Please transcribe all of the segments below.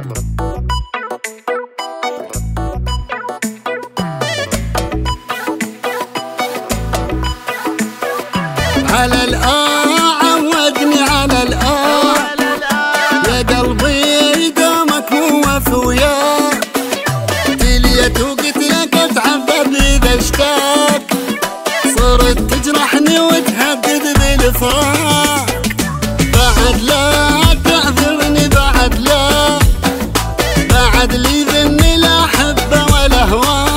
على عودني على يا قلبي دومك موف ويا تليت وقلت لك اتعذب اذا اشتاق صرت تجرحني وتهدد بالفراق بعد لا تعذرني بعد لا بعد لي ذني لا احبه ولا هواه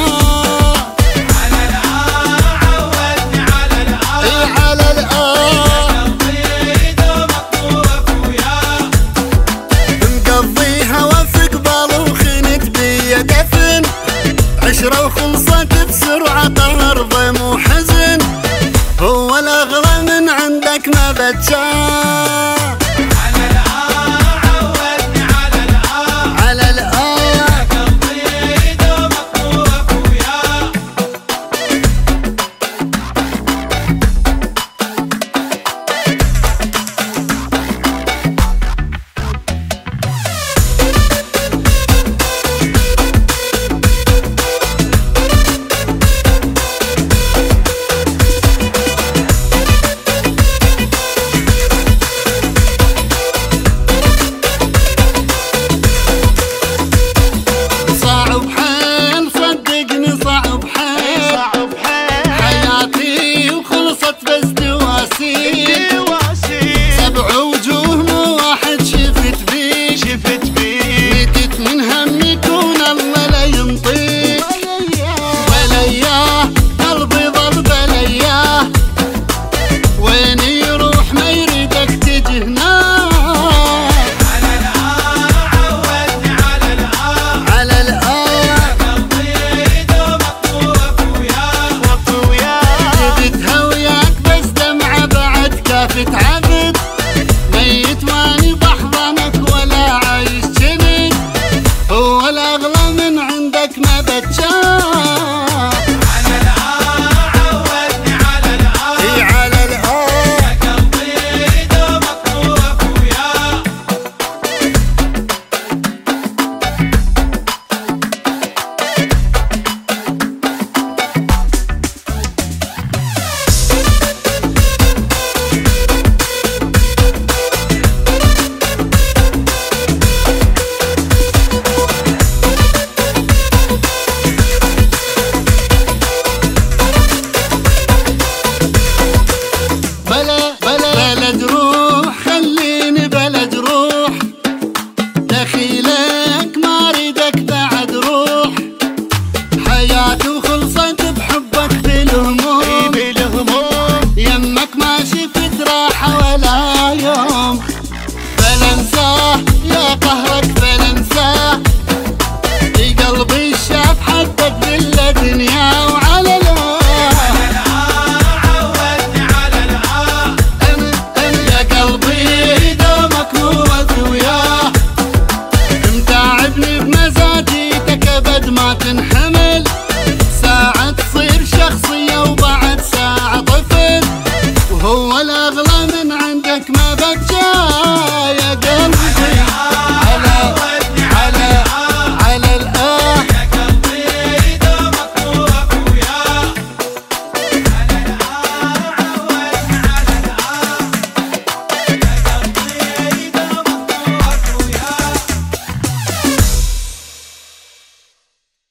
عشرة وخلصت بسرعة قهر مو حزن هو الأغلى من عندك ما بتشاف